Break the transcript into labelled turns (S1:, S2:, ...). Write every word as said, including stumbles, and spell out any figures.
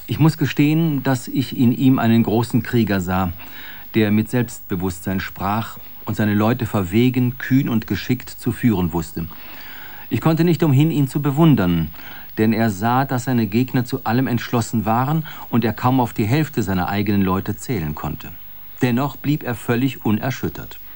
S1: Ich muss gestehen, dass ich in ihm einen großen Krieger sah, der mit Selbstbewusstsein sprach und seine Leute verwegen, kühn und geschickt zu führen wusste. Ich konnte nicht umhin, ihn zu bewundern, denn er sah, dass seine Gegner zu allem entschlossen waren und er kaum auf die Hälfte seiner eigenen Leute zählen konnte. Dennoch blieb er völlig unerschüttert.